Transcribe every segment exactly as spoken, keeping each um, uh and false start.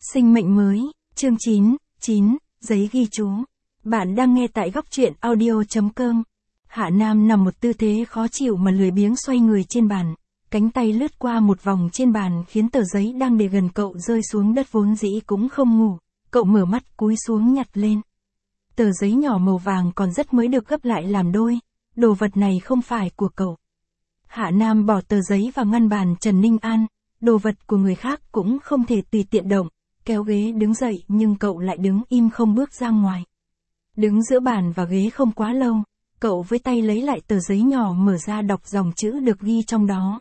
Sinh mệnh mới, chương chín, chín, giấy ghi chú. Bạn đang nghe tại góc truyện audio.com. Hạ Nam nằm một tư thế khó chịu mà lười biếng xoay người trên bàn. Cánh tay lướt qua một vòng trên bàn khiến tờ giấy đang để gần cậu rơi xuống đất vốn dĩ cũng không ngủ. Cậu mở mắt cúi xuống nhặt lên. Tờ giấy nhỏ màu vàng còn rất mới được gấp lại làm đôi. Đồ vật này không phải của cậu. Hạ Nam bỏ tờ giấy vào ngăn bàn Trần Ninh An. Đồ vật của người khác cũng không thể tùy tiện động. Kéo ghế đứng dậy nhưng cậu lại đứng im không bước ra ngoài. Đứng giữa bàn và ghế không quá lâu, cậu với tay lấy lại tờ giấy nhỏ mở ra đọc dòng chữ được ghi trong đó.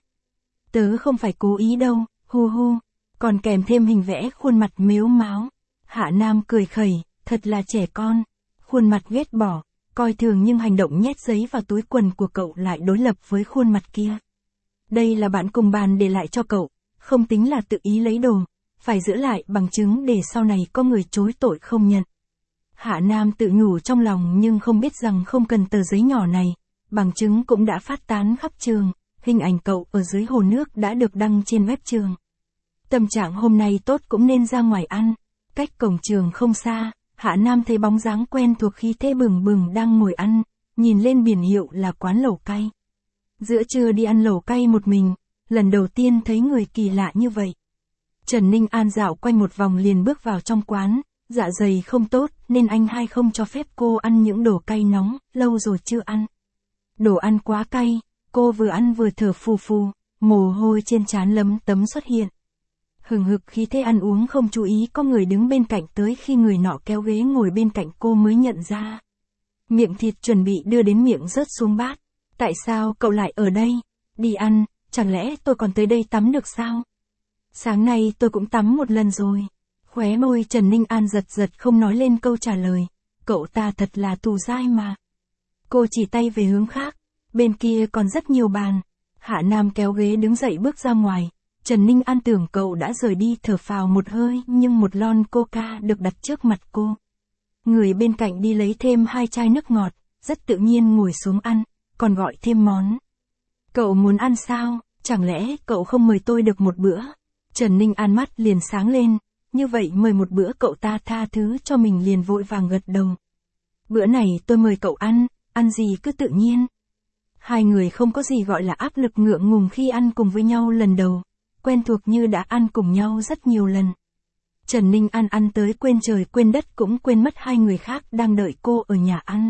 Tớ không phải cố ý đâu, hu hu, còn kèm thêm hình vẽ khuôn mặt mếu máo. Hạ Nam cười khẩy, thật là trẻ con, khuôn mặt ghét bỏ, coi thường nhưng hành động nhét giấy vào túi quần của cậu lại đối lập với khuôn mặt kia. Đây là bạn cùng bàn để lại cho cậu, không tính là tự ý lấy đồ. Phải giữ lại bằng chứng để sau này có người chối tội không nhận. Hạ Nam tự nhủ trong lòng nhưng không biết rằng không cần tờ giấy nhỏ này, bằng chứng cũng đã phát tán khắp trường, hình ảnh cậu ở dưới hồ nước đã được đăng trên web trường. Tâm trạng hôm nay tốt cũng nên ra ngoài ăn, cách cổng trường không xa, Hạ Nam thấy bóng dáng quen thuộc khí thế bừng bừng đang ngồi ăn, nhìn lên biển hiệu là quán lẩu cay. Giữa trưa đi ăn lẩu cay một mình, lần đầu tiên thấy người kỳ lạ như vậy. Trần Ninh An dạo quanh một vòng liền bước vào trong quán, dạ dày không tốt nên anh hai không cho phép cô ăn những đồ cay nóng, lâu rồi chưa ăn. Đồ ăn quá cay, cô vừa ăn vừa thở phù phù, mồ hôi trên trán lấm tấm xuất hiện. Hừng hực khí thế ăn uống không chú ý có người đứng bên cạnh tới khi người nọ kéo ghế ngồi bên cạnh cô mới nhận ra. Miệng thịt chuẩn bị đưa đến miệng rớt xuống bát. Tại sao cậu lại ở đây? Đi ăn, chẳng lẽ tôi còn tới đây tắm được sao? Sáng nay tôi cũng tắm một lần rồi. Khóe môi Trần Ninh An giật giật không nói lên câu trả lời. Cậu ta thật là tù dai mà. Cô chỉ tay về hướng khác. Bên kia còn rất nhiều bàn. Hạ Nam kéo ghế đứng dậy bước ra ngoài. Trần Ninh An tưởng cậu đã rời đi thở phào một hơi nhưng một lon coca được đặt trước mặt cô. Người bên cạnh đi lấy thêm hai chai nước ngọt. Rất tự nhiên ngồi xuống ăn. Còn gọi thêm món. Cậu muốn ăn sao? Chẳng lẽ cậu không mời tôi được một bữa? Trần Ninh An mắt liền sáng lên, như vậy mời một bữa cậu ta tha thứ cho mình liền vội vàng gật đầu. Bữa này tôi mời cậu ăn, ăn gì cứ tự nhiên. Hai người không có gì gọi là áp lực ngượng ngùng khi ăn cùng với nhau lần đầu, quen thuộc như đã ăn cùng nhau rất nhiều lần. Trần Ninh An ăn tới quên trời quên đất cũng quên mất hai người khác đang đợi cô ở nhà ăn.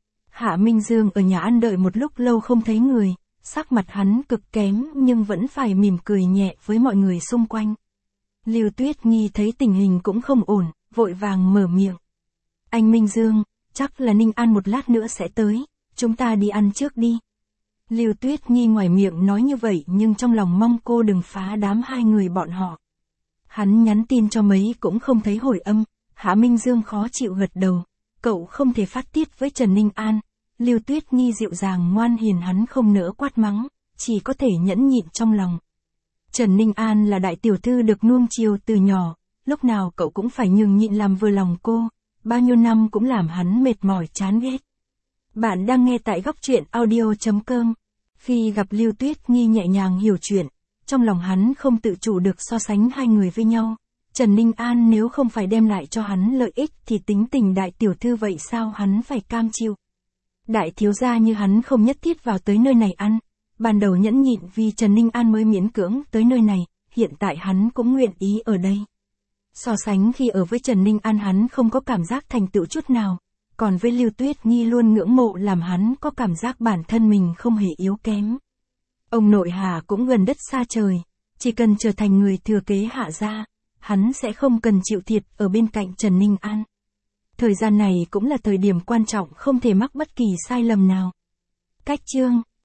Hạ Minh Dương ở nhà ăn đợi một lúc lâu không thấy người. Sắc mặt hắn cực kém nhưng vẫn phải mỉm cười nhẹ với mọi người xung quanh. Lưu Tuyết Nghi thấy tình hình cũng không ổn, vội vàng mở miệng. Anh Minh Dương, chắc là Ninh An một lát nữa sẽ tới, chúng ta đi ăn trước đi. Lưu Tuyết Nghi ngoài miệng nói như vậy nhưng trong lòng mong cô đừng phá đám hai người bọn họ. Hắn nhắn tin cho mấy cũng không thấy hồi âm, Hạ Minh Dương khó chịu gật đầu. Cậu không thể phát tiết với Trần Ninh An. Lưu Tuyết Nghi dịu dàng ngoan hiền hắn không nỡ quát mắng, chỉ có thể nhẫn nhịn trong lòng. Trần Ninh An là đại tiểu thư được nuông chiều từ nhỏ, lúc nào cậu cũng phải nhường nhịn làm vừa lòng cô, bao nhiêu năm cũng làm hắn mệt mỏi chán ghét. Bạn đang nghe tại góc truyện audio.com. Khi gặp Lưu Tuyết Nghi nhẹ nhàng hiểu chuyện, trong lòng hắn không tự chủ được so sánh hai người với nhau. Trần Ninh An nếu không phải đem lại cho hắn lợi ích thì tính tình đại tiểu thư vậy sao hắn phải cam chịu. Đại thiếu gia như hắn không nhất thiết vào tới nơi này ăn, ban đầu nhẫn nhịn vì Trần Ninh An mới miễn cưỡng tới nơi này, hiện tại hắn cũng nguyện ý ở đây. So sánh khi ở với Trần Ninh An hắn không có cảm giác thành tựu chút nào, còn với Lưu Tuyết Nghi luôn ngưỡng mộ làm hắn có cảm giác bản thân mình không hề yếu kém. Ông nội Hà cũng gần đất xa trời, chỉ cần trở thành người thừa kế Hạ gia, hắn sẽ không cần chịu thiệt ở bên cạnh Trần Ninh An. Thời gian này cũng là thời điểm quan trọng không thể mắc bất kỳ sai lầm nào. Cách chương